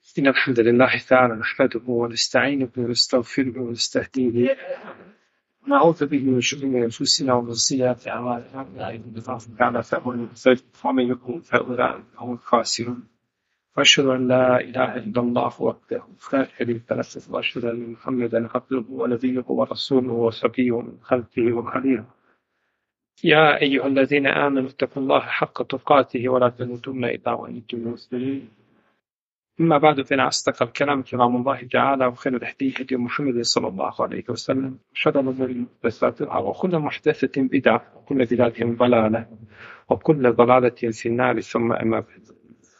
إن الحمد لله تعالى نحمده ونستعينه ونستغفره ونستهديه ونعوذ به من شرور أنفسنا ومن سيئات أعمالنا من يهده الله تعالى فهو المهتد ومن يضلل فأولئك هم الخاسرون وأشهد أن لا إله إلا الله وحده لا شريك له وأشهد أن محمدا عبده ونبيه ورسوله وصفيه من خلقه وخليله يا أيها الذين آمنوا اتقوا الله حق تقاته ولا تموتن إلا وأنتم مسلمون أما بعد فإن أصدق الكلام كلام الله تعالى وخير الهدي هدي محمد صلى الله عليه وسلم وشر الأمور محدثاتها وكل محدثة بدعة وكل بدعة ضلالة وكل ضلالة في النار ثم أما بعد.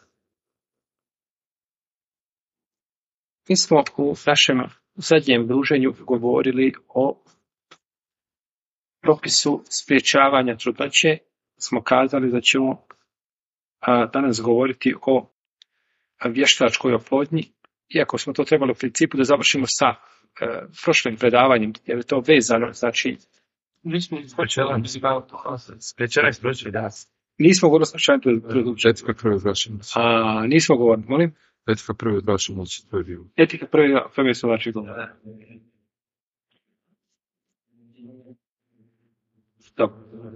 Mi smo u našem zadnjem druženju govorili o propisu spriječavanja trudnoće. Smo kazali da ćemo danas govoriti o vještačkoj oplodnji, iako smo to trebali u principu da završimo sa prošlim predavanjem, jer je to vezano, znači nismo govorili o slučaju nismo govorili, molim? Etika prvi odbrašen, znači to je bilo. Etika prvi su znači govorili. Dobro.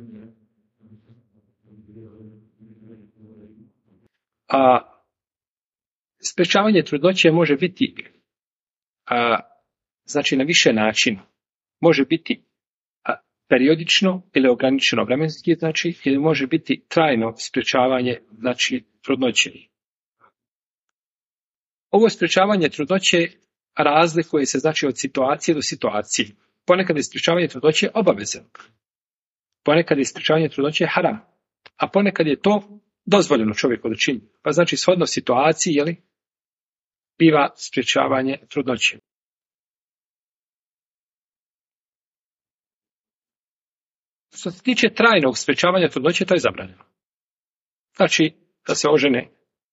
Sprečavanje trudnoće može biti znači na više načina. Može biti periodično ili ograničeno vremenski, znači, ili može biti trajno sprečavanje, znači, trudnoće. Ovo sprečavanje trudnoće razlikuje se, znači, od situacije do situacije. Ponekad je sprečavanje trudnoće obavezno. Ponekad je sprečavanje trudnoće haram. A ponekad je to dozvoljeno čovjeku da čini. Pa znači, shodno situaciji, jeli, biva sprečavanje trudnoće. Što se tiče trajnog sprečavanja trudnoće, to je zabranjeno. Znači, da se ožene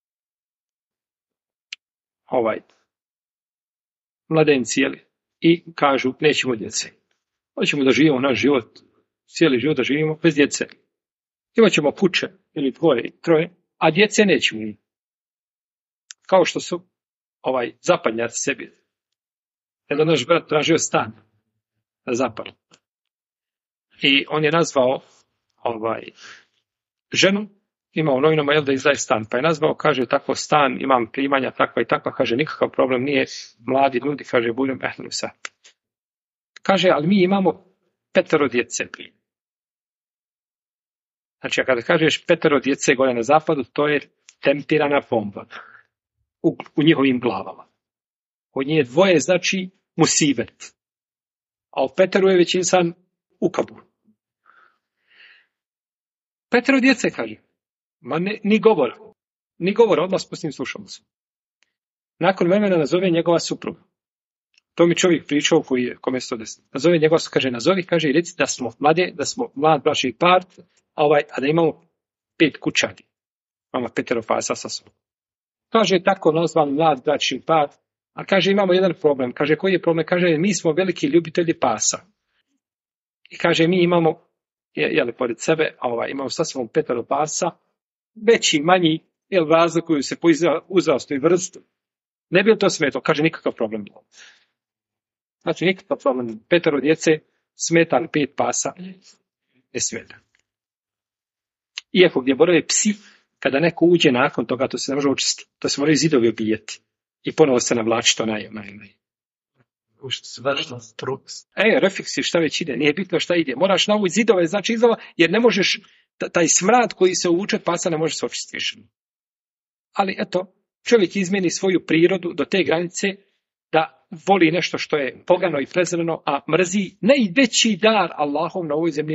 mladenci, jeli, i kažu, nećemo djece. Hoćemo da živimo naš život, cijeli život da živimo bez djece. Imat ćemo kuće, ili dvoje i troje, a djece nećemo imati. Kao što su zapadnjaci sebi. Jedan naš brat tražio stan na zapadu. I on je nazvao ženu, imao u novinama da izdaje stan, pa je nazvao, kaže, tako stan, imam primanja, takva i takva, kaže, nikakav problem nije, mladi ljudi, kaže, budem ehnusa. Kaže, ali mi imamo 5 djece. Znači, a kada kažeš 5 djece gore na zapadu, to je tempirana bomba u njihovim glavama. Od nje 2 znači musibet, a u 5 je već insan u kaburu. 5 djece, kaže. Ma ni govora, odmah spustim slušalicu. Nakon vremena nazove njegova supruga. To mi čovjek pričao kome se to desilo. Nazove njegova supruga, kaže i reci da smo mlad bračni par, a da imamo 5 kućadi. Imamo 5 pasa sa sobom. Kaže, tako nazvan mlad bračni par, a kaže, imamo jedan problem. Kaže, koji je problem? Kaže, mi smo veliki ljubitelji pasa. I kaže, mi imamo, pored sebe, imamo sa sobom 5 pasa, veći, manji, razlikuju se po uzrastu i vrstu. Ne bi li to smetalo? Kaže, nikakav problem. Znači, nikakav problem. 5 djece, smeta li 5 pasa? Ne smeta. Iako gdje borave psi, kada neko uđe nakon toga, to se ne može očistiti. To se moraju zidovi obijeti. I ponovo se navlači to refleksi, šta već ide, nije bitno šta ide. Moraš na ovoj zidove, znači izova, jer ne možeš, taj smrad koji se uvuče od pasa ne može se očistiti više. Ali eto, čovjek izmijeni svoju prirodu do te granice da voli nešto što je pogano i prezreno, a mrzi najveći dar Allahov na ovoj zemlji.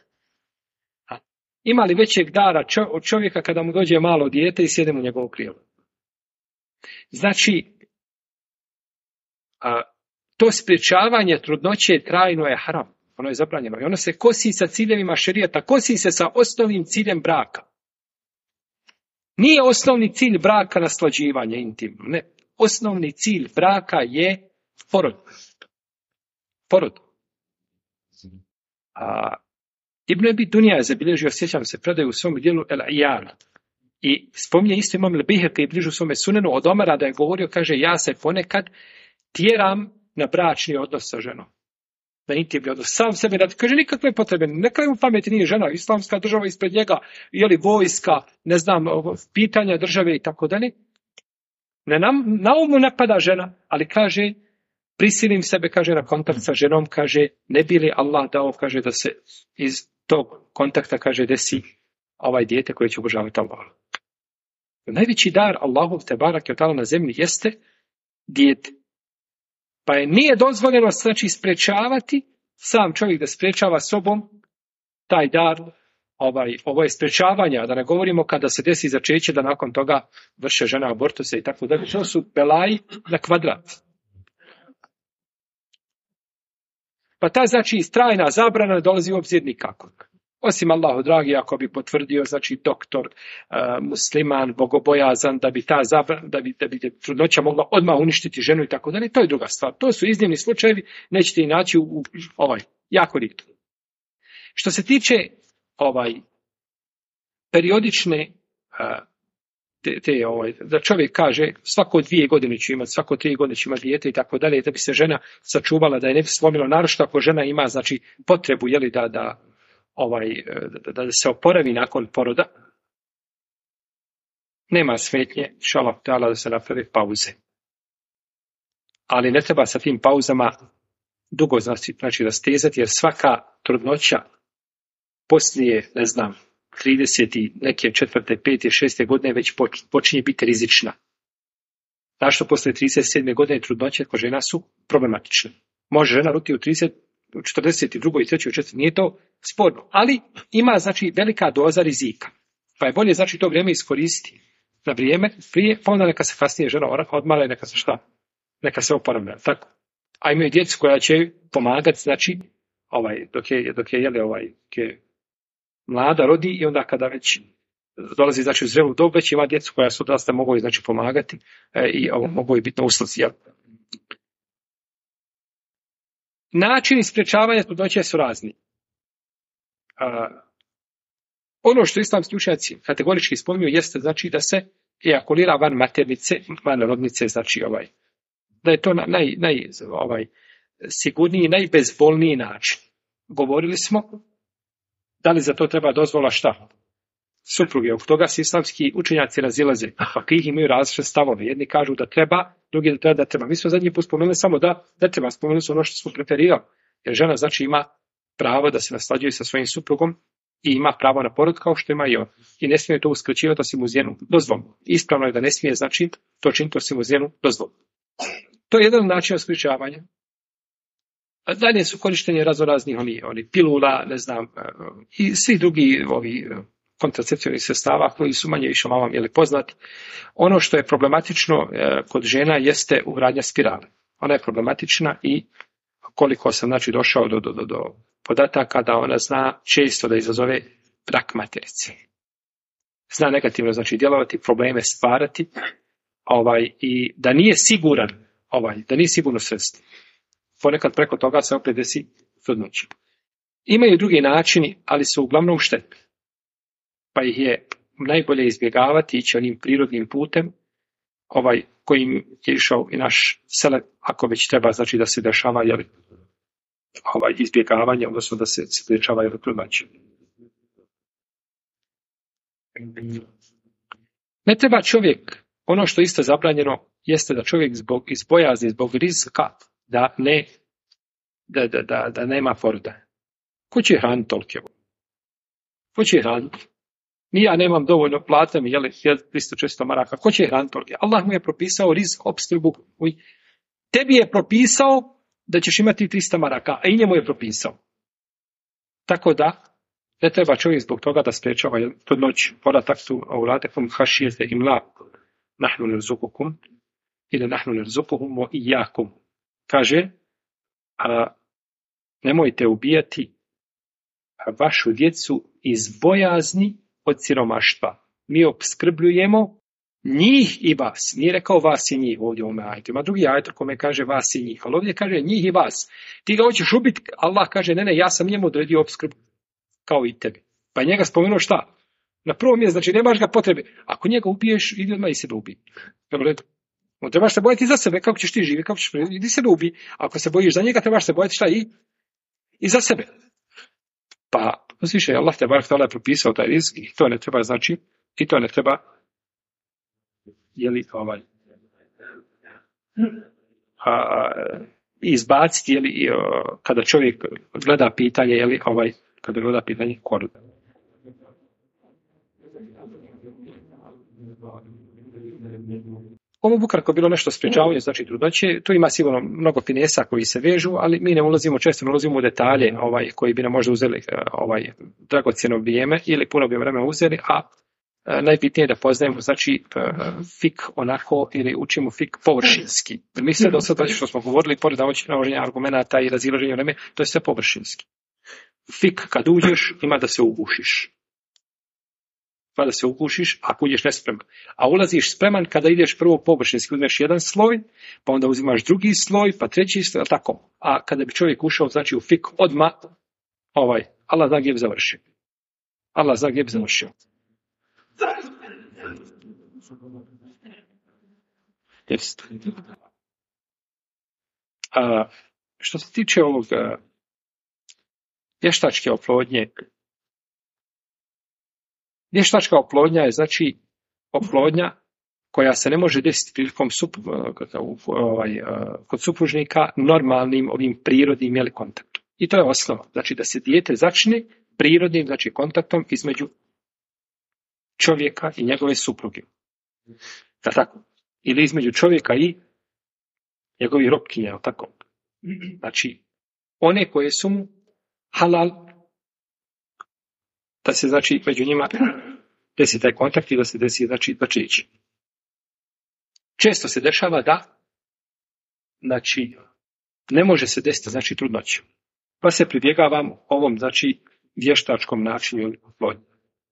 Ima li većeg dara od čovjeka kada mu dođe malo dijete i sjede mu njegovo krilo? Znači, to sprječavanje trudnoće trajno je haram. Ono je zabranjeno. I ono se kosi sa ciljevima šerijata, kosi se sa osnovnim ciljem braka. Nije osnovni cilj braka naslađivanje intimno. Ne. Osnovni cilj braka je porod. Ibn Abi Dunja je zabilježio, sjećam se, predaju u svom dijelu El Iyana. I spominje isto Imam al-Bihaqi i bližu svome sunenu od Omara da je govorio, kaže, ja se ponekad tjeram na bračni odnos sa ženom. Na intimni odnos. Sam sebi radi. Kaže, nikakve potrebe. Neka mu pameti nije žena. Islamska država ispred njega. Ili vojska, ne znam, pitanja države i tako dalje. Na umu ne pada žena, ali kaže, prisilim sebe, kaže, na kontakt sa ženom, kaže, ne bi li Allah dao, kaže, da se iz tog kontakta, kaže, desi ovaj dijete koje će obožavati Allah. Najveći dar Allahov te barake od ta'ala na zemlji jeste dijete. Pa nije dozvoljeno, znači, sprečavati, sam čovjek da sprečava sobom taj dar, ovo je sprečavanje, a da ne govorimo kada se desi začeće da nakon toga vrše žena abortuse i tako dalje. To su belaji na kvadrat. Pa ta, znači, trajna zabrana ne dolazi u obzir nikako. Osim Allahu dragi, ako bi potvrdio, znači, doktor, musliman, bogobojazan, da bi ta zabrana, da bi trudnoća mogla odmah uništiti ženu i tako dalje, to je druga stvar. To su iznimni slučajevi, nećete i naći u jako rijetko. Što se tiče periodične da čovjek kaže svako 2 godine ću imati, svako 3 godine ću imati dijete i tako dalje, da bi se žena sačuvala, da je ne bi slomilo, naročito ako žena ima, znači, potrebu, jeli, da se oporavi nakon poroda, nema smetnje, inšallah ta'ala, da se naprave pauze. Ali ne treba sa tim pauzama dugo, znači rastezati, jer svaka trudnoća poslije, ne znam, 30. neke 4., 5., 6. godine već počinje biti rizična. Zašto poslije 37. godine trudnoće kod žena su problematične? Može žena roditi u 42. i 3. i 4. Nije to sporno, ali ima, znači, velika doza rizika. Pa je bolje, znači, to vrijeme iskoristiti na vrijeme prije, pa onda neka se kasnije žena odmara i neka se oporavlja. Tako. A imaju djecu koja će pomagati, znači, dok je mlada rodi i onda kada već dolazi, znači, u zrelu dob, već ima djecu koja su odrasla, mogu, znači, pomagati i mogu i biti na usluzi. Načini sprečavanja trudnoće su razni. Ono što islamski učenjaci kategorički spominju jeste, znači, da se ejakulira van maternice, van rodnice, znači, da je to sigurniji, najbezbolniji način. Govorili smo da li za to treba dozvola šta? Supruge. Oko toga se islamski učenjaci razilaze. Fakih imaju različite stavove. Jedni kažu da treba, drugi da treba. Mi smo zadnji put spomenuli samo da treba. Spomenuli su ono što smo preferirali. Jer žena, znači, ima pravo da se naslađuje sa svojim suprugom i ima pravo na porod kao što ima i on. I ne smije to uskraćivati osim uz njenu dozvolu. Ispravno je da ne smije, znači, to činiti osim uz njenu dozvolu. To je jedan način sprečavanja. A dalje su korištenje raznoraznih pilula, ne znam, i svi drugi kontracepcijskih sredstava koji su manje više malo poznati. Ono što je problematično kod žena jeste ugradnja spirale. Ona je problematična i koliko sam, znači, došao do podataka da ona zna često da izazove rak materice. Zna negativno, znači, djelovati, probleme stvarati, i da nije siguran, da nije sigurno sredstvo. Ponekad preko toga se opet desi trudnoća. Imaju drugi načini, ali su uglavnom štetni. Pa ih je najbolje izbjegavati, ići onim prirodnim putem, kojim je išao i naš selef, ako već treba, znači, da se dešava, izbjegavanje, odnosno da se sprečava trudnoća. Ne treba čovjek, ono što je isto zabranjeno, jeste da čovjek iz bojazni, zbog rizika, da nema poroda. Ko će hraniti tolike? Ko će hraniti? Ni ja nemam dovoljno plata mi, 300-400 maraka. Ko će hraniti tolike? Allah mu je propisao rizik, opskrbu. Tebi je propisao da ćeš imati 300 maraka, a i njemu je propisao. Tako da, ne treba čovjek zbog toga da sprečava trudnoću. Podatak tu, aulatekum hašijete imla, nahnu nerzukukum, ili nahnu nerzukuhum o ijakum. Kaže, nemojte ubijati vašu djecu iz bojazni od siromaštva. Mi opskrbljujemo njih i vas. Nije rekao vas i njih ovdje u ovome ajetu. Ima drugi ajet kome kaže vas i njih. Ali ovdje kaže njih i vas. Ti ga hoćeš ubiti, Allah kaže ne, ja sam njemu odredio opskrbu kao i tebi. Pa njega spomenuo šta? Na prvom mjestu, znači nemaš ga potrebe. Ako njega ubiješ, idi odmah i sebe ubij. On trebaš se bojati za sebe, kako ćeš ti živjeti, kako ćeš idi sebe ubij. Ako se bojiš za njega, trebaš se bojati šta i za sebe. Pa, uzviše, Allah te barak ta'ala je propisao taj rizik i to ne treba, znači, i to ne treba, izbaciti, kada čovjek gleda pitanje, kada gleda pitanje koru. Ovo bi ukratko bilo nešto sprečavanje, znači trudnoće, tu ima sigurno mnogo finesa koji se vežu, ali mi često ne ulazimo u detalje koji bi nam možda uzeli dragocjeno vrijeme ili puno bi vremena uzeli, a najbitnije je da poznajemo, znači, fik onako ili učimo fik površinski. Mi sve do sada što smo govorili, pored navođenja argumenata i razilaženja vreme, to je sve površinski. Fik kad uđeš ima da se ugušiš. Pa da se ugušiš ako uđeš nespreman. A ulaziš spreman kada ideš prvo površinski, uzmeš jedan sloj, pa onda uzimaš drugi sloj, pa treći sloj, tako. A kada bi čovjek ušao, znači u fik odmah, Allah zna gdje bi završio. Allah zna gdje bi završio. Što se tiče ovog vještačke oplodnje, vještačka oplodnja je, znači, oplodnja koja se ne može desiti prilikom kod supružnika normalnim ovim prirodnim kontaktom. I to je osnova. Znači da se dijete začne prirodnim, znači, kontaktom između čovjeka i njegove supruge. Da tako? Ili između čovjeka i njegovih robkinja, tako? Znači, one koje su mu halal, da se, znači, među njima desi taj kontakt i da se desi, znači, začeće. Često se dešava da, znači, ne može se desiti, znači, trudnoća. Pa se pribjegavam ovom, znači, vještačkom načinu oplodnje.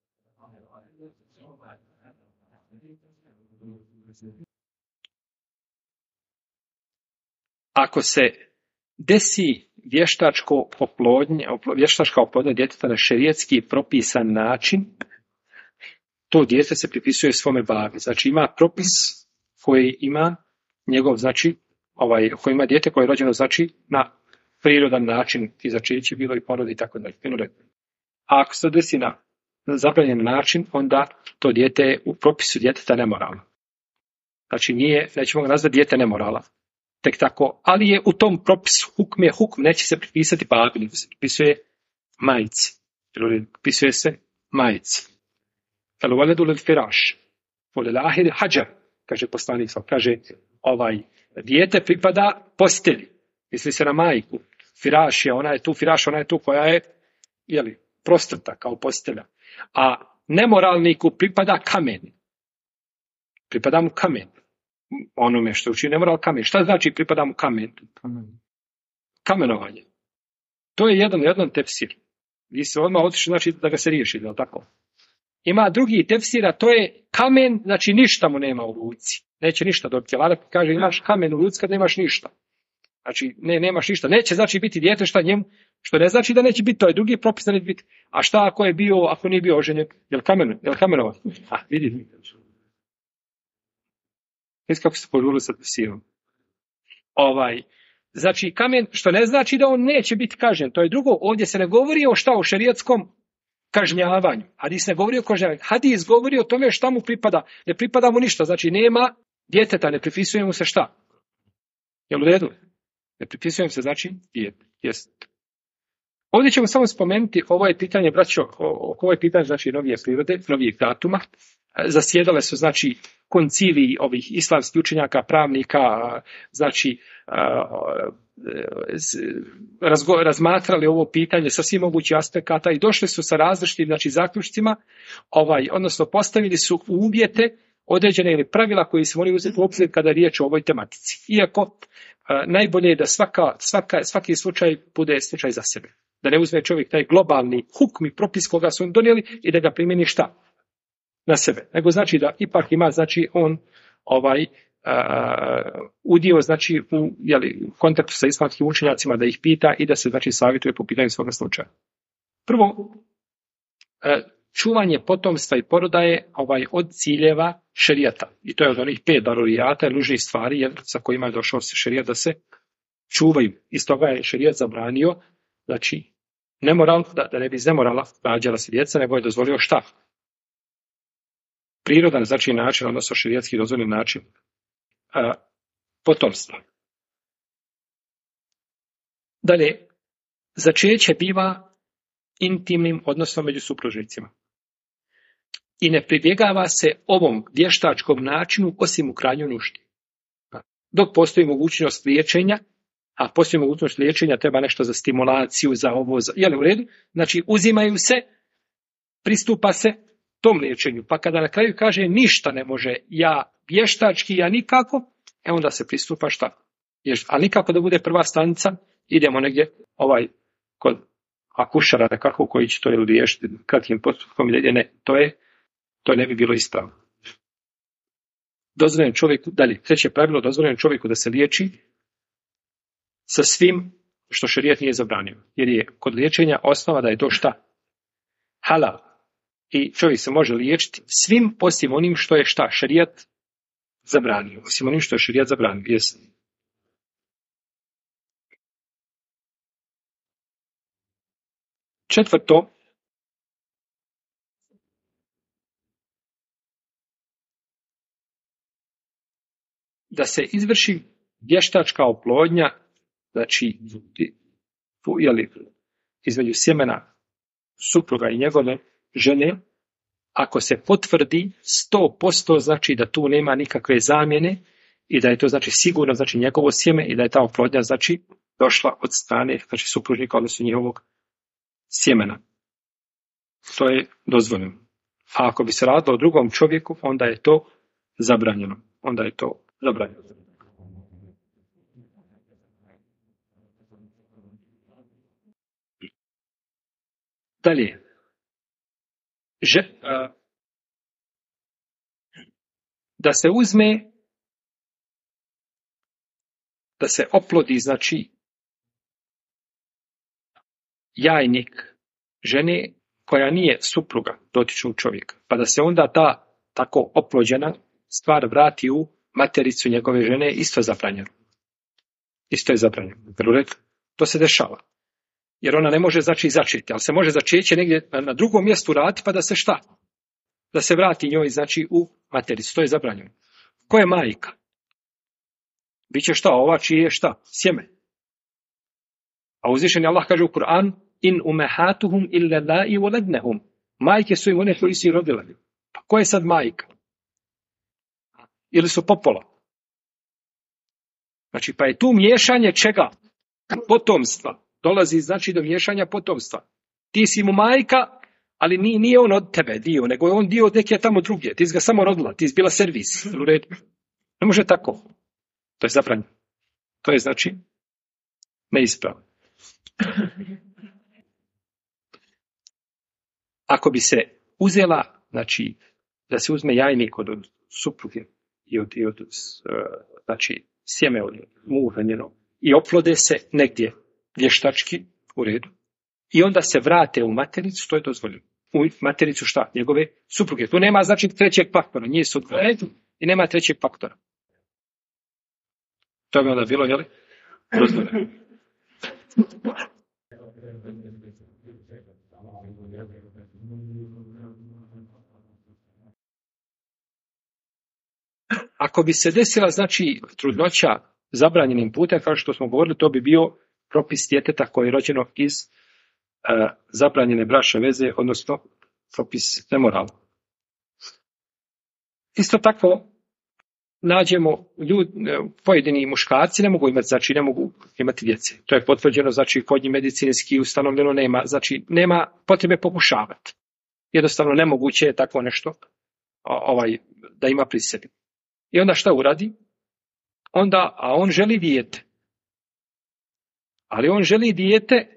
Ako se desi vještačka oplodnja djeteta na šerijetski propisan način, to dijete se pripisuje svome babi. Znači ima propis koji ima njegov, znači, koji ima dijete koje je rođeno, znači, na prirodan način, i začeće bilo i porodi i tako dalje. A ako se desi na zabranjen način, onda to dijete je u propisu djeteta nemoralno. Znači nećemo ga nazvati dijete nemorala. Tek tako, ali je u tom propisu hukm neće se pripisati babi, nego se pripisuje majici. Pripisuje se majici. El valedu lil firaš, volel ahir hađar, kaže poslanik, kaže, dijete pripada postelji. Misli se na majku. Firaš je, ona je tu koja je, prostrta kao postelja. A nemoralniku pripada kamen. Pripada mu kamen. Onome što uči nemoral, kamen. Šta znači pripada mu kamen? Kamenovanje. To je jedan tefsir. Vi se odmah otišli, znači da ga se riješi, je li tako? Ima drugi tefsir, a to je kamen, znači ništa mu nema u ruci. Neće ništa dobiti. Vlada kaže imaš kamen u ruci kad nemaš ništa. Znači nemaš ništa. Neće znači biti dijete šta njemu, što ne znači da neće biti, to je drugi propis da neće biti. A šta ako nije bio oženjen? Je li kamenovan? Vidite. Kako se požurili sa tefsirom. Znači kamen, što ne znači da on neće biti kažnjen. To je drugo. Ovdje se ne govori o šta u šerijatskom kažnjavanju. Hadis ne govori o kažnjavanju. Hadis govori o tome šta mu pripada. Ne pripada mu ništa. Znači nema djeteta, ne pripisuje mu se šta. Jel u redu? Ne pripisuje mu se, znači, dijete. Jest. Ovdje ćemo samo spomenuti ovo je pitanje, braćo, ovo je pitanje, znači, novije prirode, novijeg datuma. Zasjedale su, znači, konciliji ovih islamskih učenjaka, pravnika, znači, razmatrali ovo pitanje sa svim mogućih aspekata i došli su sa različitim, znači, zaključcima, odnosno postavili su uvjete određene ili pravila koji se moraju uzeti u obzir kada je riječ o ovoj tematici. Iako najbolje je da svaki slučaj bude slučaj za sebe. Da ne uzme čovjek taj globalni hukm i propis koga su im donijeli i da ga primjeni šta? Na sebe. Nego znači da ipak ima, znači, on udio, znači, u kontaktu sa islamskim učenjacima da ih pita i da se, znači, savjetuje po pitanju svoga slučaja. Prvo, čuvanje potomstva i poroda je od ciljeva šerijata. I to je od onih 5 darurijata i lužnih stvari sa kojima je došao se šerijat da se čuvaju. Iz toga je šerijat zabranio, znači, nemoral, da ne bi iz nemorala rađala se djeca, nego je dozvolio šta? Prirodan, znači način, odnosno šerijatski dozvoljen način potomstva. Dalje, začeće biva intimnim odnosom među supružnicima. I ne pribjegava se ovom vještačkom načinu osim u krajnjoj nuždi. Dok postoji mogućnost liječenja, a postoji mogućnost liječenja, treba nešto za stimulaciju, za ovo, jel u redu? Znači, uzimaju se, pristupa se tom liječenju. Pa kada na kraju kaže ništa ne može, ja vještački, ja nikako, onda se pristupa šta? Ali nikako da bude prva stanica, idemo negdje kod akušara nekako koji će to riješiti kratkim postupkom, ne, to ne bi bilo ispravno. Dozvoljen čovjeku, dalje, treće pravilo, dozvoljen čovjeku da se liječi sa svim što šerijat nije zabranio. Jer je kod liječenja osnova da je to šta? Halal. I čovjek se može liječiti svim osim onim što je šta? Šerijat zabranio. Osim onim što je šerijat zabranio. Jesi. Četvrto, da se izvrši vještačka oplodnja, znači između sjemena supruga i njegove žene, ako se potvrdi 100%, znači da tu nema nikakve zamjene i da je to znači sigurno znači njegovo sjeme i da je ta oplodnja znači došla od strane znači supružnika, odnosno njihovog sjemena. To je dozvoljeno. A ako bi se radilo o drugom čovjeku, onda je to zabranjeno. Dalje. Da se uzme, da se oplodi, znači, jajnik žene koja nije supruga dotičnog čovjeka, pa da se onda ta tako oplođena stvar vrati u matericu njegove žene, isto je zabranjeno. To se dešava. Jer ona ne može znači začeti, ali se može začeće negdje na drugom mjestu raditi, pa da se šta? Da se vrati njoj znači u matericu. To je zabranjeno. Ko je majka? Biće šta? Ova čije je šta? Sjeme. A uzvišeni Allah kaže u Kur'an: in umehatuhum illa la'i waladnahum. Majke su im one koji su ih rodile. Pa ko je sad majka? Ili su popola? Znači, pa je tu miješanje čega? Potomstva. Dolazi znači do miješanja potomstva. Ti si mu majka, ali nije on od tebe dio, nego je on dio od neke tamo druge. Ti si ga samo rodila, ti si bila servis. U redu. Ne može tako. To je zabranjeno. To je znači neispravno. Ako bi se uzela, znači, da se uzme jajnik od supruge i od znači, sjeme od muža njenog i oplode se negdje vještački, u redu, i onda se vrate u matericu, to je dozvoljeno. U matericu šta? Njegove supruge. Tu nema znači trećeg faktora, nije su redu i nema trećeg faktora. To bi onda bilo, jel? Dozvoljeno. Ako bi se desila, znači, trudnoća zabranjenim putem, kao što smo govorili, to bi bio propis djeteta koje je rođeno iz zabranjene bračne veze, odnosno propis nemorala. Isto tako nađemo pojedini muškarci ne mogu imati djece. To je potvrđeno, znači kod njih medicinski ustanovljeno nema potrebe pokušavati. Jednostavno nemoguće je tako nešto da ima pri sebi. I onda šta uradi? A on želi dijete. Ali on želi dijete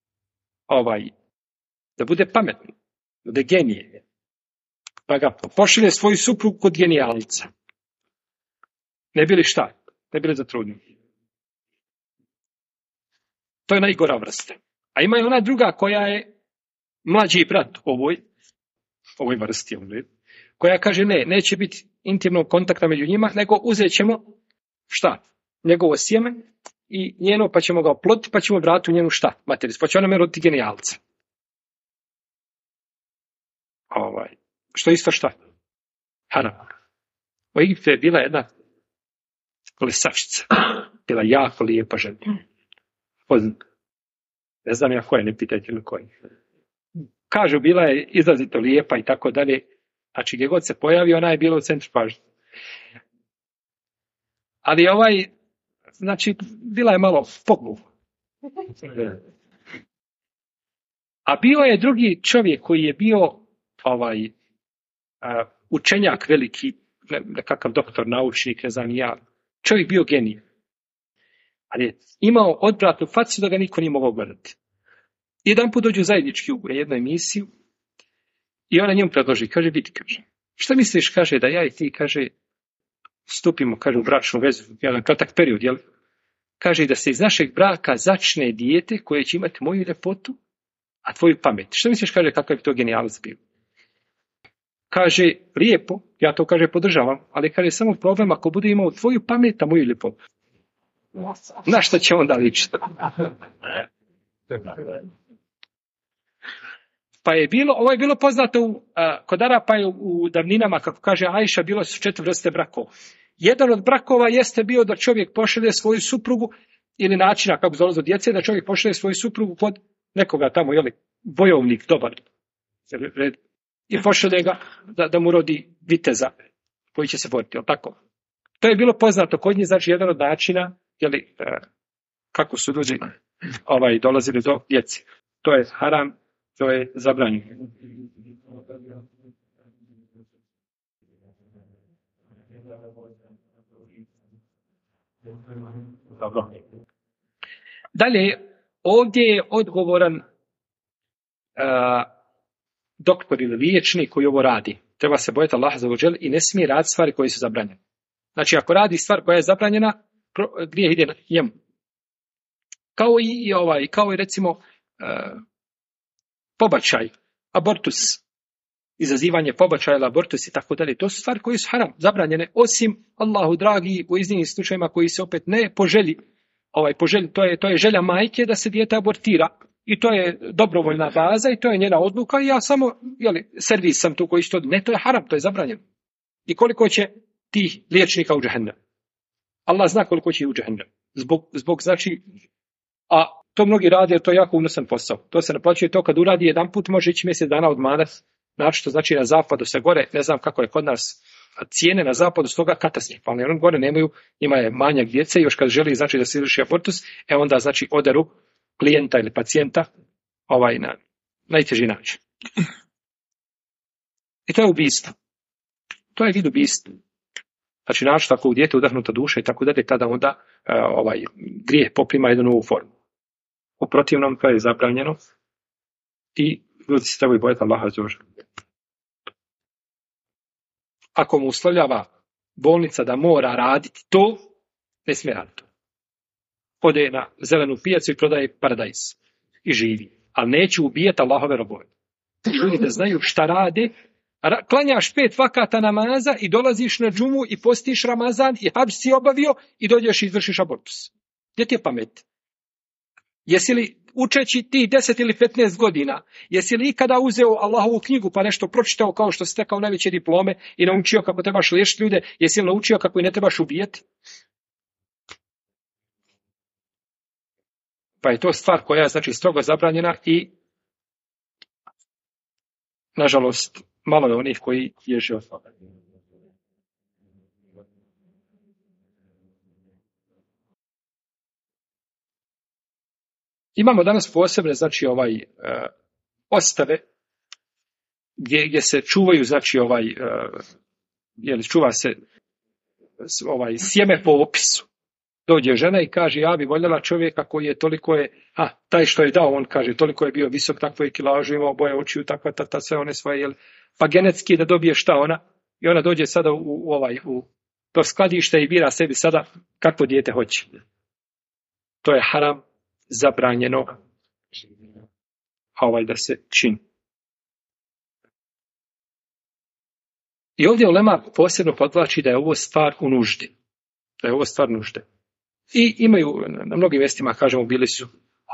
da bude pametno, da bude genije. Pa ga pošalje svoju suprugu kod genijalca. Ne bili šta? Ne bili zatrudnjeni. To je najgora vrsta. A ima i ona druga koja je mlađi brat ovoj ovoj vrsti, koja kaže ne, neće biti intimnog kontakta među njima, nego uzet ćemo šta? Njegovo sjeme i njeno, pa ćemo ga oploditi, pa ćemo vratiti u njenu šta? Materiju, pa će ona me roditi genijalca. Što isto šta? Haram. U Egiptu je bila jedna plesačica. Bila jako lijepa žena. Poznata. Ne znam ja koja, ne pitajte mi koja. Kažu, bila je izrazito lijepa i tako dalje. Znači, gdje god se pojavi, ona je bila u centru pažnje. Ali znači, bila je malo pogluva. A bio je drugi čovjek koji je bio učenjak veliki, nekakav doktor, naučnik, ne znam ja. Čovjek bio genij. Ali je imao odvratnu facu da ga niko nije mogao gledati. Jedan put dođu zajednički u jednu emisiju i ona njemu predloži, kaže, vidi, kaže, šta misliš, kaže, da ja i ti, kaže, stupimo, kaže, u bračnu vezu, jedan kratak period, jel? Kaže, da se iz našeg braka začne dijete koje će imati moju ljepotu, a tvoju pamet. Šta misliš, kaže, kakav bi to genijalnost bio? Kaže, lijepo, ja to, kaže, podržavam, ali kaže, samo problem ako bude imao tvoju pamet, a moju ljepotu. Na što će onda ličiti? Pa je bilo, ovo je bilo poznato kod Arapa je u davninama, kako kaže Ajša, bilo su 4 vrste brakova. Jedan od brakova jeste bio da čovjek pošalje svoju suprugu, ili načina kako dolazi do djece, da čovjek pošalje svoju suprugu kod nekoga tamo, jeli, bojovnik, dobar, i pošalje ga da mu rodi viteza koji će se boriti, jel tako? To je bilo poznato kod njih, znači jedan od načina, jeli, kako su ljudi dolazili do djece. To je haram, to je zabranjeno. Dobro. Dalje, ovdje je odgovoran doktor ili liječnik koji ovo radi. Treba se bojati Allaha za dželle i ne smije raditi stvari koje su zabranjene. Znači, ako radi stvar koja je zabranjena, grijeh ide na njemu. Kao i recimo pobačaj, abortus, izazivanje pobačaja ili abortus i tako dalje. To su stvari koje su haram, zabranjene, osim Allahu dragi u iznimnim slučajima koji se opet ne poželi. To je želja majke da se dijete abortira. I to je dobrovoljna baza i to je njena odluka i ja samo, servis sam tu koji što... Ne, to je haram, to je zabranjeno. I koliko će tih liječnika u džehennem? Allah zna koliko će u džehennem. Zbog znači... A to mnogi rade jer to je jako unosan posao. To se naplaćuje, to kad uradi jedan put može ići mjesec dana odmarat. Znači to znači na zapadu se gore, ne znam kako je kod nas, cijene na zapadu su toga katastrofalne. Oni gore nemaju, ima je manjak djece i još kad želi znači da se izvrši abortus, onda znači oderu klijenta ili pacijenta na najteži način. I to je ubistvo. To je vid ubistva. Znači način tako u dijete udahnuta duša i tako dalje, tada onda grijeh poprima jednu novu formu. U protivnom to je zabranjeno i ljudi se trebaju bojati Allaha dželle. Ako mu uslovljava bolnica da mora raditi to, ne smije raditi to. Ode na zelenu pijacu i prodaje paradajz i živi. Ali neće ubijati Allahove robove. Ljudi da znaju šta rade. Klanjaš 5 vakata namaza i dolaziš na džumu i postiš Ramazan i hadž si obavio i dođeš i izvršiš abortus. Gdje ti je pamet? Jesi li učeći ti 10 ili 15 godina, jesi li ikada uzeo Allahovu knjigu pa nešto pročitao kao što si stekao najveće diplome i naučio kako trebaš liječiti ljude, jesi li naučio kako ih ne trebaš ubijati? Pa je to stvar koja je znači strogo zabranjena i nažalost malo je onih koji ježe od toga. Imamo danas posebne, znači, ostave gdje se čuvaju, znači, čuva se sjeme po opisu. Dođe žena i kaže, ja bi voljela čovjeka koji je toliko je, taj što je dao, on kaže, toliko je bio visok, takvo je kilažu, imao boje očiju, takva, sve one svoje, pa genetski da dobije šta ona, i ona dođe sada u to skladište i bira sebi sada kakvo dijete hoće. To je haram, zabranjeno da se čini. I ovdje ulema posebno podvlači da je ovo stvar u nuždi. Da je ovo stvar nužde. I imaju, na mnogim mjestima, kažemo, bili su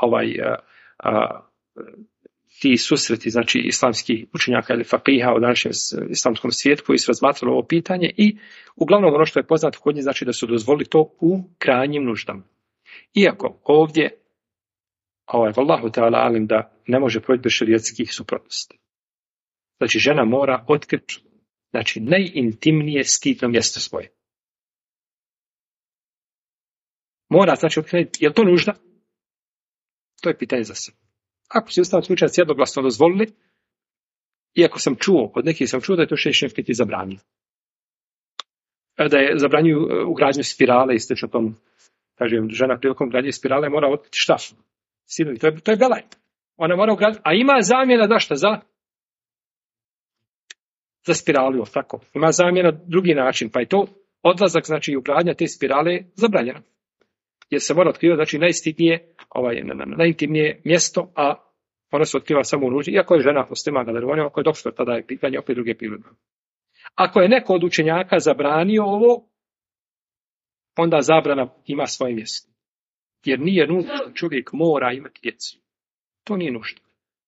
ti susreti, znači islamskih učenjaka ili fakiha u današnjem islamskom svijetu koji su razmatrali ovo pitanje i uglavnom ono što je poznato kod njih znači da su dozvolili to u krajnjim nuždama. Iako ovdje vallahu ta'ala alim da ne može proći bez šerijatskih suprotnosti. Znači žena mora otkriti znači najintimnije stidno mjesto svoje. Mora znači otkriti, je li to nužda? To je pitanje za sebe. Ako se ustavni slučajac jednoglasno dozvolili, iako sam čuo, od nekih sam čuo da je to šešćen fiti zabranio. Da je zabranjuju ugradnju spirale i slično tom, kažem, žena prilikom gradnje spirale mora otkriti štaf. Sinovi, to je belaj. Ona mora ugraditi, a ima zamjena da šta? Za spiralu, tako. Ima zamjena drugi način, pa je to odlazak, znači ugradnja te spirale zabranjena. Jer se mora otkrivati, znači najstidnije, najintimnije mjesto, a ona se otkriva samo u nuždi, iako je žena poslima galerovanija, ako je doktor, tada je pitanje opet druge prirode. Ako je neko od učenjaka zabranio ovo, onda zabrana ima svoje mjesto. Jer nije nužno, čovjek mora imati djecu. To nije nužno.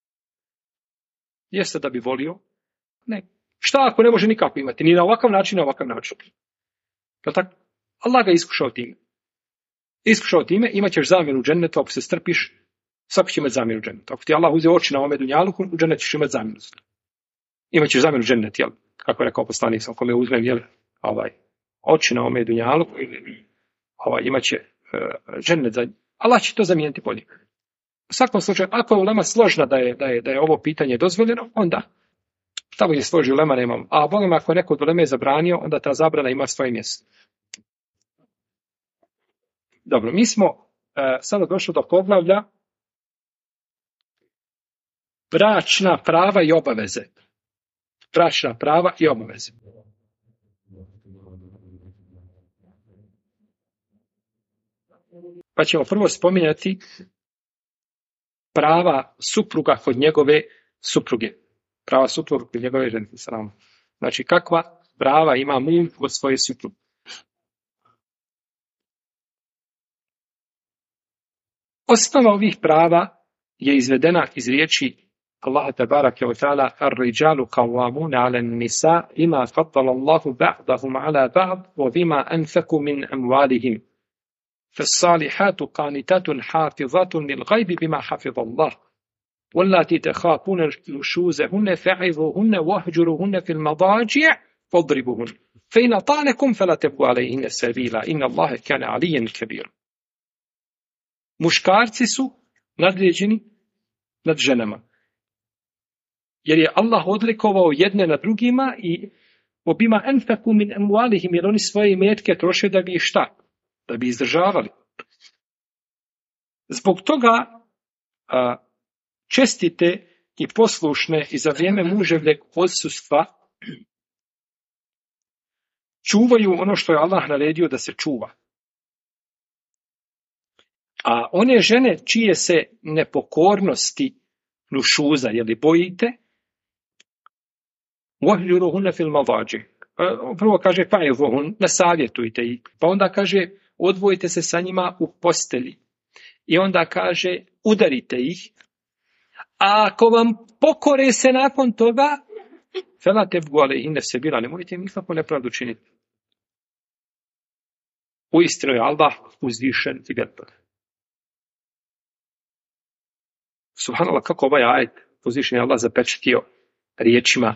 Jeste da bi volio? Ne. Šta ako ne može nikako imati? Ni na ovakav način, ni na ovakav način. Tako? Allah ga iskušao time, imat ćeš zamjenu u džennetu, ako se strpiš, svako će imati zamjenu u džennetu. Ako ti Allah uzeo oči na ovome dunjaluku, u džennetu ćeš imati zamjenu. Imat ćeš zamjenu u džennetu, jel? Kako je rekao poslanik, kome uzmem, jel? Oči na ovome dunjaluku, imat će džennet za... Allah će to zamijeniti bolje. U svakom slučaju, ako je ulema složna da je ovo pitanje dozvoljeno, onda tamo je složi ulema, nemam. A Bogom, ako je neko od uleme zabranio, onda ta zabrana ima svoje mjesto. Dobro, mi smo sada došli do poglavlja bračna prava i obaveze. Bračna prava i obaveze. Pa ćemo prvo spominjati prava supruga kod njegove supruge. Prava supruga kod njegove žene. Znači, kakva prava ima muž kod svoje supruge. Osnova ovih prava je izvedena iz riječi Allaha tabaraka wa ta'ala ar-rijalu qawwamuna 'ala an-nisa bima faddala Allahu ba'dahum 'ala ba'd wa bima anfaqu min amwalihim. فالصالحات قانتات حافظات للغيب بما حفظ الله واللاتي تخافون نشوزهن فعظوهن واهجروهن في المضاجع فاضربوهن فإن أطعنكم فلا تبغوا عليهن سبيلا إن الله كان عليا كبيرا. Muškarci su nadređeni nad ženama. Jer je Allah odlikovao jedne na drugima i obima anfaqu min amwalihim, jer oni svoje imetke troše da bi šta? Da bi izdržavali. Zbog toga čestite i poslušne i za vrijeme muževljeg odsustva čuvaju ono što je Allah naredio da se čuva. A one žene čije se nepokornosti nušuza, jeli bojite, وَهْجُرُهُنَّ فِي الْمَضَاجِعِ. Prvo kaže فَعِظُهُنَّ, nasavjetujte ih. Pa onda kaže odvojite se sa njima u postelji. I onda kaže udarite ih. A ako vam pokore se nakon toga, فَلَا تَبْغُوا عَلَيْهِنَّ سَبِيلًا, nemojte im nikako nepravdu činiti. Uistinu je Allah uzvišen i velik. Subhanallah, kako ovaj ajet uzvišen je Allah zapečatio riječima.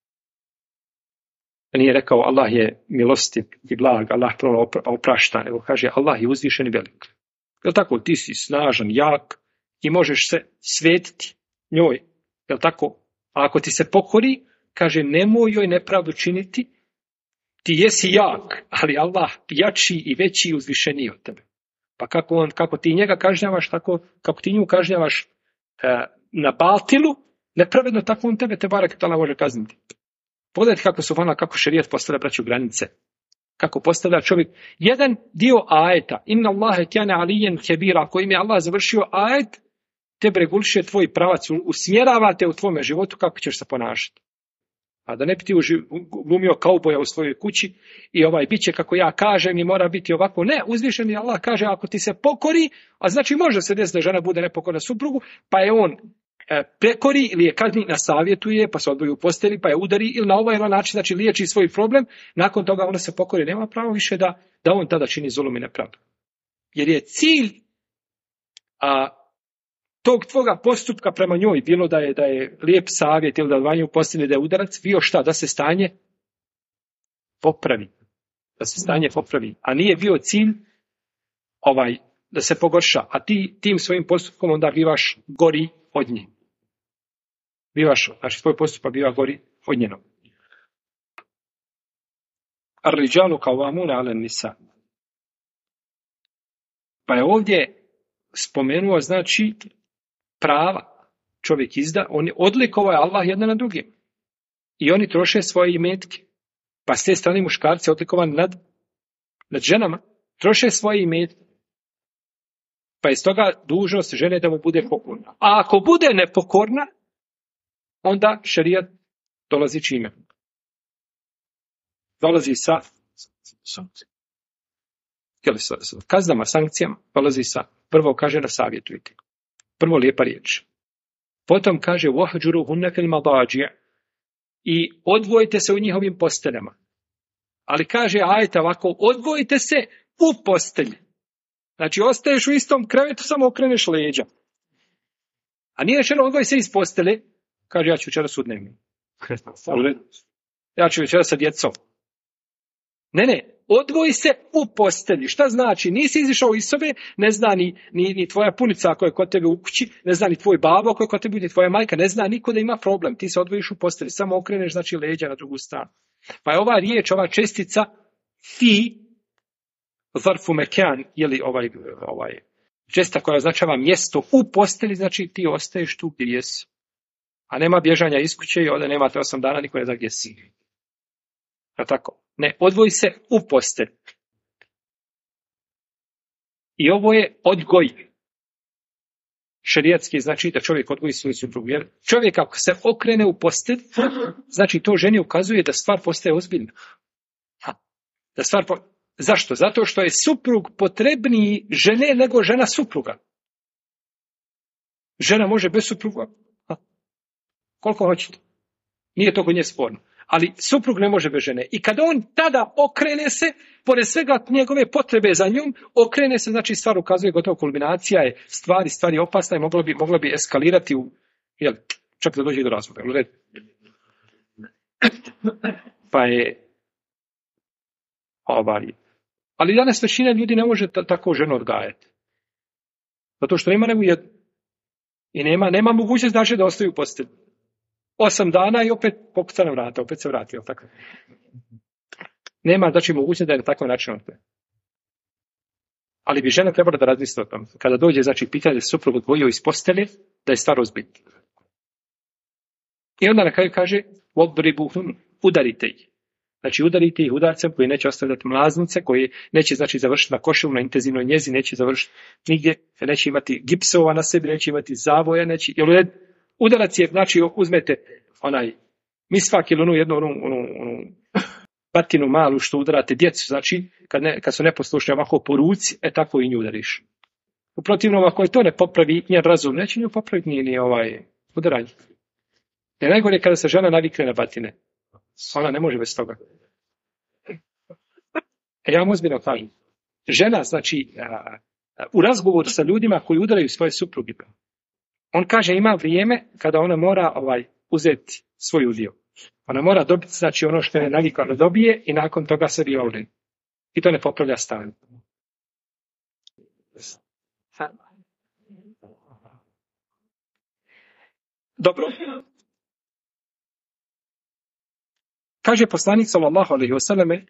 Nije rekao Allah je milostiv i blag, Allah oprašta, nego kaže Allah je uzvišen i velik. Jel tako? Ti si snažan, jak i možeš se svetiti njoj. Jel tako? A ako ti se pokori, kaže nemoj joj nepravdu činiti, ti jesi jak, ali Allah jači i veći i uzvišeniji od tebe. Pa kako ti njega kažnjavaš, tako kako ti nju kažnjavaš na batilu, nepravedno tako on tebe te barek tala može kazniti. Pogledajte kako šerijat postavlja, braću, granice. Kako postavlja čovjek jedan dio ajeta. Inna Allahe kjane alijen kebira, kojim je Allah završio ajet, te reguliše tvoj pravac, usmjeravate u tvome životu kako ćeš se ponašati. A da ne bi ti glumio kauboja u svojoj kući i bit će kako ja kažem i mora biti ovako. Ne, uzvišeni Allah kaže ako ti se pokori, a znači može se desiti da žena bude nepokorna suprugu, pa je on prekori ili je kazni nasavjetuje, pa se odvoji u posteli, pa je udari ili na ovaj način, znači liječi svoj problem, nakon toga ona se pokori, nema pravo više da on tada čini zulum i nepravdu. Jer je cilj tog tvoga postupka prema njoj, bilo da je lijep savjet ili da odvanje u posteli, da je udarac, bio šta? Da se stanje popravi. Da se stanje popravi. A nije bio cilj da se pogorša. A ti tim svojim postupkom onda bivaš gori od nje. Znači tvoj postupak biva gori od njenog. Ar-riđalu qawwamuna 'ala an-nisa. Pa je ovdje spomenuo, znači, prava. Čovjek izda, on je odlikovao je Allah jedna na druge. I oni troše svoje imetke. Pa s te strane muškarci odlikovan nad ženama, troše svoje imetke. Pa iz toga dužnost žene da mu bude pokorna. A ako bude nepokorna, onda šerijat dolazi čime? Dolazi sa kaznama, sankcijama, dolazi sa, prvo kaže da savjetujte. Prvo lijepa riječ. Potom kaže wahjuruhunna fil madaji' i odvojite se u njihovim posteljama. Ali kaže ajte ovako, odvojite se u postelji. Znači ostaješ u istom krevetu, samo okreneš leđa. A nije rečeno odvoj se iz postelje, kaže ja ću večeras u dnevni. Ja ću večeras sa djecom. Ne, odvoji se u postelji. Šta znači? Nisi izišao iz sobe, ne zna ni tvoja punica ako je kod tebe u kući, ne zna ni tvoj babo ako je kod tebe, ni tvoja majka, ne zna niko da ima problem. Ti se odvojiš u postelji, samo okreneš, znači leđa na drugu stranu. Pa je ova riječ, ova čestica fi zarfu mekan, ili česta koja označava mjesto u postelji, znači ti ostaješ tu gdje jesi. A nema bježanja iz kuće i ovdje nemate 8 dana, niko ne zna gdje si. A tako? Ne, odvoji se u postelj. I ovo je odgoj. Šerijatski znači da čovjek odgoji svoju suprugu. Jer čovjek ako se okrene u postelj, znači to ženi ukazuje da stvar postaje ozbiljna. Zašto? Zato što je suprug potrebniji žene nego žena supruga. Žena može bez supruga. Koliko hoćete. Nije to kod nje sporno. Ali suprug ne može bez žene. I kada on tada okrene se, pored svega njegove potrebe za njom, okrene se, znači stvar ukazuje gotovo kulminacija je stvar je opasna i mogla bi eskalirati čak da dođe do razvoda. Pa je ali danas većina ljudi ne može tako ženu odgajati. Zato što nema nego jednu. I nema mogućnost znači da ostaju u postelji. 8 dana i opet pokuca na vrata, opet se vrati. Tako. Nema znači mogućnost da je na takav način odgoje. Ali bi žena trebala da razmisli o tom. Kada dođe znači pitanje da se suprug odvojio iz postelje, da je stvar ozbiljna. I onda na kraju kaže wadribuhum, udarite ih. Znači udarite ih udarcem koji neće ostavljati mlaznice, koji neće znači završiti na koševu, na intenzivnoj njezi, neće završiti nigdje, neće imati gipsova na sebi, neće imati zavoja, udarac je, znači uzmete misvak ili jednu batinu malu što udarate djecu, znači kad su neposlušni ovako po ruci, tako i nju udariš. U protivnom, ako je to ne popravi njen razum, neće nju popraviti ni udaranje. Jer najgore kada se žena navikne na batine. Ona ne može bez toga. Ja vam ozbiljno kažem. Žena, znači, u razgovoru sa ljudima koji udaraju svoje supruge, on kaže ima vrijeme kada ona mora uzeti svoj udio. Ona mora dobiti, znači, ono što je navikla da dobije i nakon toga se biva ured. I to ne popravlja stanje. Dobro. Kaže poslanik sallallahu alejhi ve selleme,